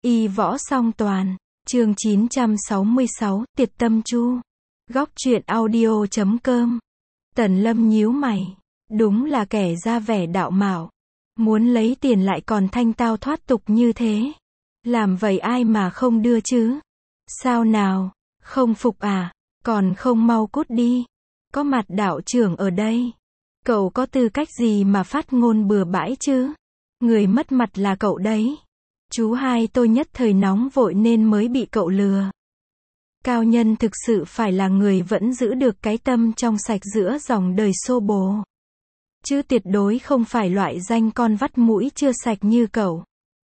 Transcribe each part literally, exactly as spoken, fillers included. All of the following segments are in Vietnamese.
Y võ song toàn, chương chín trăm sáu mươi sáu, Tiệt Tâm Chu. Góc truyện audio chấm com. Tần Lâm nhíu mày, đúng là kẻ ra vẻ đạo mạo, muốn lấy tiền lại còn thanh tao thoát tục như thế. Làm vậy ai mà không đưa chứ? Sao nào, không phục à? Còn không mau cút đi. Có mặt đạo trưởng ở đây. Cậu có tư cách gì mà phát ngôn bừa bãi chứ? Người mất mặt là cậu đấy. Chú hai tôi nhất thời nóng vội nên mới bị cậu lừa. Cao nhân thực sự phải là người vẫn giữ được cái tâm trong sạch giữa dòng đời xô bồ. Chứ tuyệt đối không phải loại danh con vắt mũi chưa sạch như cậu.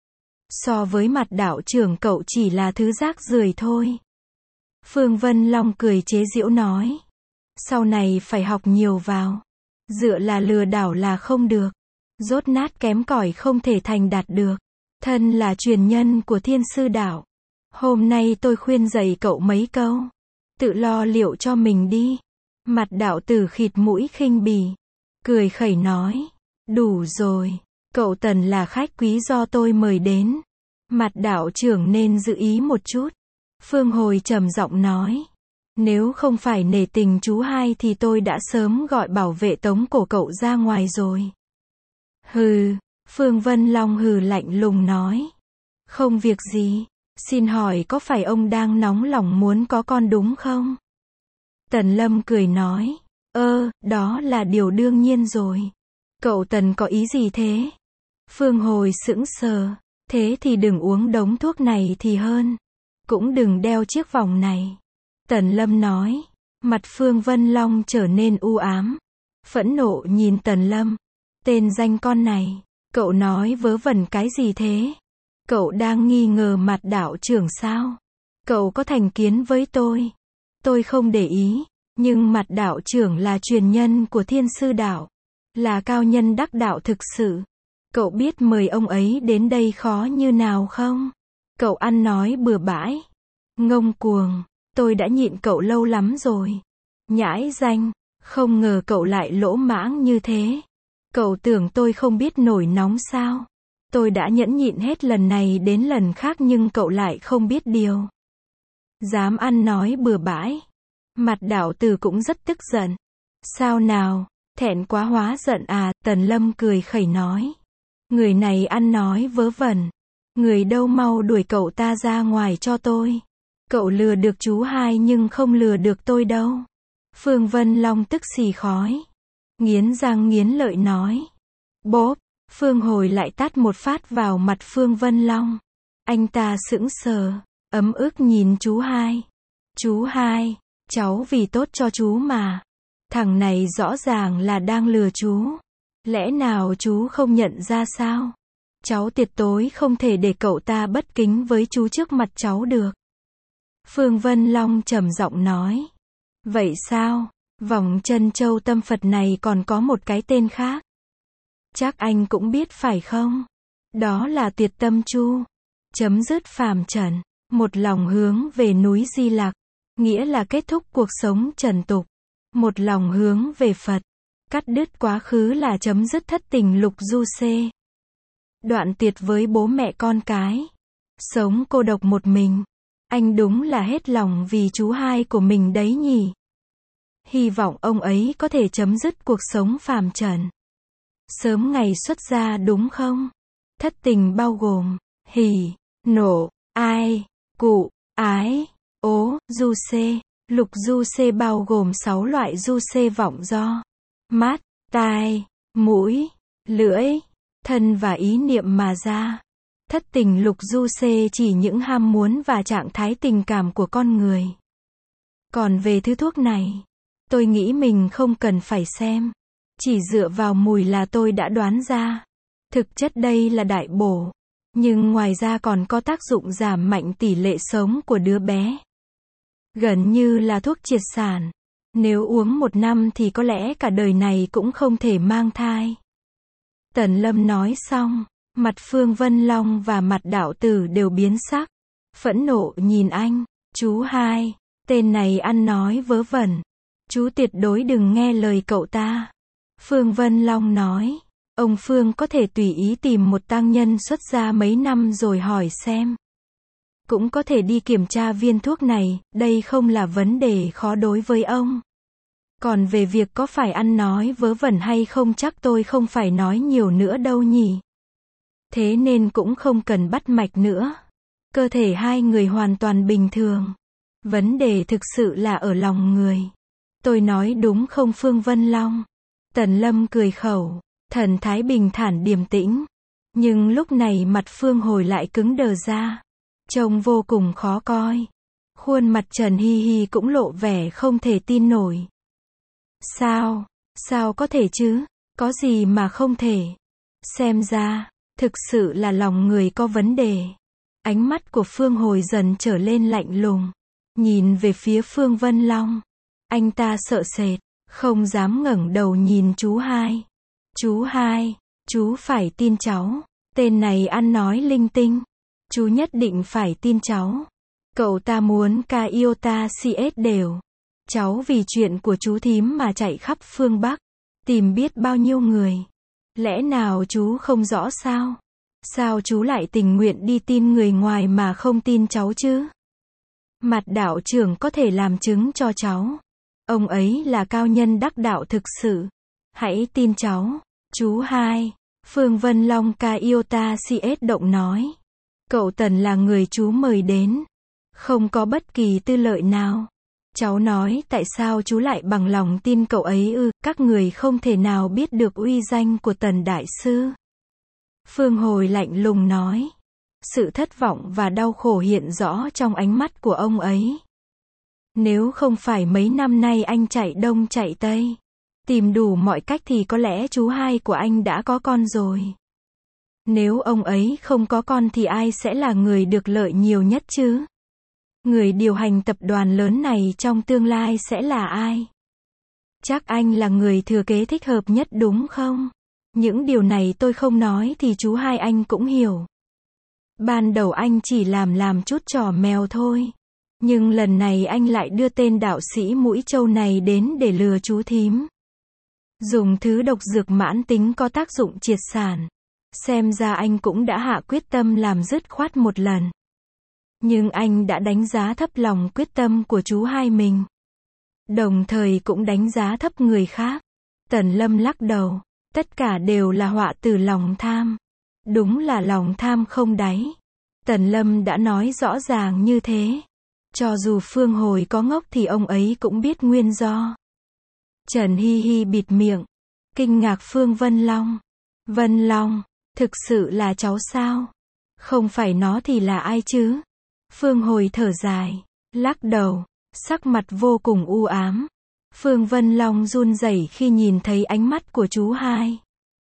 So với mặt đạo trưởng cậu chỉ là thứ rác rưởi thôi. Phương Vân Long cười chế giễu nói. Sau này phải học nhiều vào. Dựa là lừa đảo là không được. Dốt nát kém cỏi không thể thành đạt được. Thân là truyền nhân của Thiên Sư Đạo. Hôm nay tôi khuyên dạy cậu mấy câu. Tự lo liệu cho mình đi. Mặt đạo tử khịt mũi khinh bỉ. Cười khẩy nói. Đủ rồi. Cậu Tần là khách quý do tôi mời đến. Mặt đạo trưởng nên giữ ý một chút. Phương Hồi trầm giọng nói. Nếu không phải nể tình chú hai thì tôi đã sớm gọi bảo vệ tống cổ cậu ra ngoài rồi. Hừ. Phương Vân Long hừ lạnh lùng nói. Không việc gì. Xin hỏi có phải ông đang nóng lòng muốn có con đúng không? Tần Lâm cười nói. Ơ, đó là điều đương nhiên rồi. Cậu Tần có ý gì thế? Phương Hồi sững sờ. Thế thì đừng uống đống thuốc này thì hơn. Cũng đừng đeo chiếc vòng này. Tần Lâm nói. Mặt Phương Vân Long trở nên u ám. Phẫn nộ nhìn Tần Lâm. Tên danh con này. Cậu nói vớ vẩn cái gì thế? Cậu đang nghi ngờ mặt đạo trưởng sao? Cậu có thành kiến với tôi? Tôi không để ý. Nhưng mặt đạo trưởng là truyền nhân của Thiên Sư Đạo. Là cao nhân đắc đạo thực sự. Cậu biết mời ông ấy đến đây khó như nào không? Cậu ăn nói bừa bãi. Ngông cuồng. Tôi đã nhịn cậu lâu lắm rồi. Nhãi danh. Không ngờ cậu lại lỗ mãng như thế. Cậu tưởng tôi không biết nổi nóng sao? Tôi đã nhẫn nhịn hết lần này đến lần khác nhưng cậu lại không biết điều. Dám ăn nói bừa bãi. Mặt đạo tử cũng rất tức giận. Sao nào? Thẹn quá hóa giận à? Tần Lâm cười khẩy nói. Người này ăn nói vớ vẩn. Người đâu mau đuổi cậu ta ra ngoài cho tôi. Cậu lừa được chú hai nhưng không lừa được tôi đâu. Phương Vân Long tức xì khói. Nghiến răng nghiến lợi nói. Bốp. Phương Hồi lại tát một phát vào mặt Phương Vân Long. Anh ta sững sờ. Ấm ức nhìn chú hai. Chú hai. Cháu vì tốt cho chú mà. Thằng này rõ ràng là đang lừa chú. Lẽ nào chú không nhận ra sao? Cháu tuyệt đối không thể để cậu ta bất kính với chú trước mặt cháu được. Phương Vân Long trầm giọng nói. Vậy sao? Vòng chân châu tâm Phật này còn có một cái tên khác. Chắc anh cũng biết phải không? Đó là Tiệt Tâm Chu. Chấm dứt phàm trần. Một lòng hướng về núi Di Lặc. Nghĩa là kết thúc cuộc sống trần tục. Một lòng hướng về Phật. Cắt đứt quá khứ là chấm dứt thất tình lục du xê. Đoạn tiệt với bố mẹ con cái. Sống cô độc một mình. Anh đúng là hết lòng vì chú hai của mình đấy nhỉ. Hy vọng ông ấy có thể chấm dứt cuộc sống phàm trần. Sớm ngày xuất gia đúng không? Thất tình bao gồm hỉ, nộ, ai, cụ, ái, ố, du xê. Lục du xê bao gồm sáu loại du xê vọng do mắt, tai, mũi, lưỡi, thân và ý niệm mà ra. Thất tình lục du xê chỉ những ham muốn và trạng thái tình cảm của con người. Còn về thứ thuốc này, tôi nghĩ mình không cần phải xem. Chỉ dựa vào mùi là tôi đã đoán ra. Thực chất đây là đại bổ. Nhưng ngoài ra còn có tác dụng giảm mạnh tỷ lệ sống của đứa bé. Gần như là thuốc triệt sản. Nếu uống một năm thì có lẽ cả đời này cũng không thể mang thai. Tần Lâm nói xong. Mặt Phương Vân Long và mặt đạo tử đều biến sắc. Phẫn nộ nhìn anh. Chú hai. Tên này ăn nói vớ vẩn. Chú tuyệt đối đừng nghe lời cậu ta. Phương Vân Long nói. Ông Phương có thể tùy ý tìm một tăng nhân xuất gia mấy năm rồi hỏi xem. cũng có thể đi kiểm tra viên thuốc này, đây không là vấn đề khó đối với ông. Còn về việc có phải ăn nói vớ vẩn hay không chắc tôi không phải nói nhiều nữa đâu nhỉ. Thế nên cũng không cần bắt mạch nữa. Cơ thể hai người hoàn toàn bình thường. Vấn đề thực sự là ở lòng người. Tôi nói đúng không Phương Vân Long? Tần Lâm cười khẩu, thần thái bình thản điềm tĩnh. Nhưng lúc này mặt Phương Hồi lại cứng đờ ra. Trông vô cùng khó coi. Khuôn mặt Trần Hi Hi cũng lộ vẻ không thể tin nổi. Sao? Sao có thể chứ? Có gì mà không thể? Xem ra, thực sự là lòng người có vấn đề. Ánh mắt của Phương Hồi dần trở lên lạnh lùng. Nhìn về phía Phương Vân Long. Anh ta sợ sệt, không dám ngẩng đầu nhìn chú hai. Chú hai, chú phải tin cháu. Tên này ăn nói linh tinh. Chú nhất định phải tin cháu. Cậu ta muốn ca iota cs đều. Cháu vì chuyện của chú thím mà chạy khắp phương Bắc. Tìm biết bao nhiêu người. Lẽ nào chú không rõ sao? Sao chú lại tình nguyện đi tin người ngoài mà không tin cháu chứ? Mặt đạo trưởng có thể làm chứng cho cháu. Ông ấy là cao nhân đắc đạo thực sự. Hãy tin cháu. Chú hai. Phương Vân Long ca iota cs động nói. Cậu Tần là người chú mời đến. Không có bất kỳ tư lợi nào. Cháu nói tại sao chú lại bằng lòng tin cậu ấy ư, các người không thể nào biết được uy danh của Tần Đại Sư. Phương Hồi lạnh lùng nói. Sự thất vọng và đau khổ hiện rõ trong ánh mắt của ông ấy. Nếu không phải mấy năm nay anh chạy đông chạy tây, tìm đủ mọi cách thì có lẽ chú hai của anh đã có con rồi. Nếu ông ấy không có con thì ai sẽ là người được lợi nhiều nhất chứ? Người điều hành tập đoàn lớn này trong tương lai sẽ là ai? Chắc anh là người thừa kế thích hợp nhất đúng không? Những điều này tôi không nói thì chú hai anh cũng hiểu. Ban đầu anh chỉ làm làm chút trò mèo thôi. Nhưng lần này anh lại đưa tên đạo sĩ mũi trâu này đến để lừa chú thím. Dùng thứ độc dược mãn tính có tác dụng triệt sản. Xem ra anh cũng đã hạ quyết tâm làm dứt khoát một lần. Nhưng anh đã đánh giá thấp lòng quyết tâm của chú hai mình. Đồng thời cũng đánh giá thấp người khác. Tần Lâm lắc đầu. Tất cả đều là họa từ lòng tham. Đúng là lòng tham không đáy. Tần Lâm đã nói rõ ràng như thế. Cho dù Phương Hồi có ngốc thì ông ấy cũng biết nguyên do. Trần Hi Hi bịt miệng. Kinh ngạc Phương Vân Long. Vân Long, thực sự là cháu sao? Không phải nó thì là ai chứ? Phương Hồi thở dài, lắc đầu, sắc mặt vô cùng u ám. Phương Vân Long run rẩy khi nhìn thấy ánh mắt của chú hai.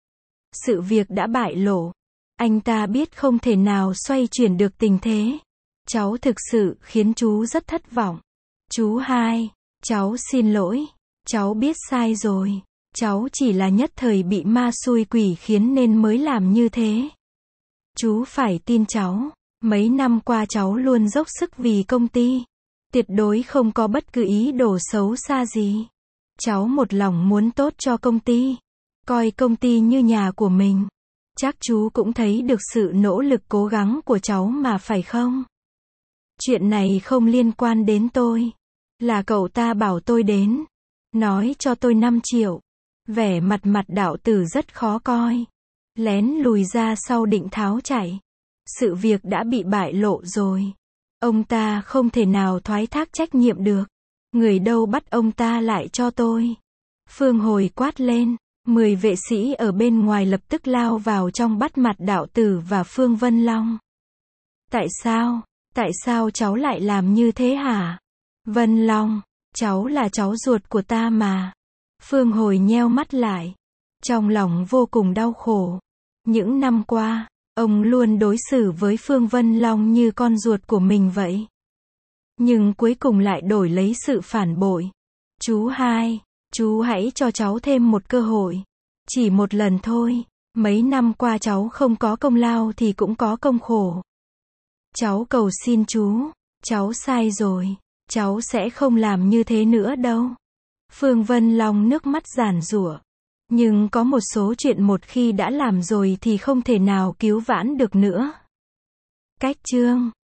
Sự việc đã bại lộ. Anh ta biết không thể nào xoay chuyển được tình thế. Cháu thực sự khiến chú rất thất vọng. Chú hai, cháu xin lỗi. Cháu biết sai rồi. Cháu chỉ là nhất thời bị ma xui quỷ khiến nên mới làm như thế. Chú phải tin cháu. Mấy năm qua cháu luôn dốc sức vì công ty. Tuyệt đối không có bất cứ ý đồ xấu xa gì. Cháu một lòng muốn tốt cho công ty. Coi công ty như nhà của mình. Chắc chú cũng thấy được sự nỗ lực cố gắng của cháu mà phải không? Chuyện này không liên quan đến tôi. Là cậu ta bảo tôi đến. Nói cho tôi năm triệu. Vẻ mặt mặt đạo tử rất khó coi. Lén lùi ra sau định tháo chạy. Sự việc đã bị bại lộ rồi. Ông ta không thể nào thoái thác trách nhiệm được. Người đâu bắt ông ta lại cho tôi. Phương Hồi quát lên. Mười vệ sĩ ở bên ngoài lập tức lao vào trong bắt mặt đạo tử và Phương Vân Long. Tại sao? Tại sao cháu lại làm như thế hả? Vân Long, cháu là cháu ruột của ta mà. Phương Hồi nheo mắt lại. Trong lòng vô cùng đau khổ. Những năm qua, ông luôn đối xử với Phương Vân Long như con ruột của mình vậy. Nhưng cuối cùng lại đổi lấy sự phản bội. Chú hai, chú hãy cho cháu thêm một cơ hội. Chỉ một lần thôi. Mấy năm qua cháu không có công lao thì cũng có công khổ. Cháu cầu xin chú. Cháu sai rồi. Cháu sẽ không làm như thế nữa đâu. Phương Vân Long nước mắt giàn giụa. Nhưng có một số chuyện một khi đã làm rồi thì không thể nào cứu vãn được nữa. Cách chương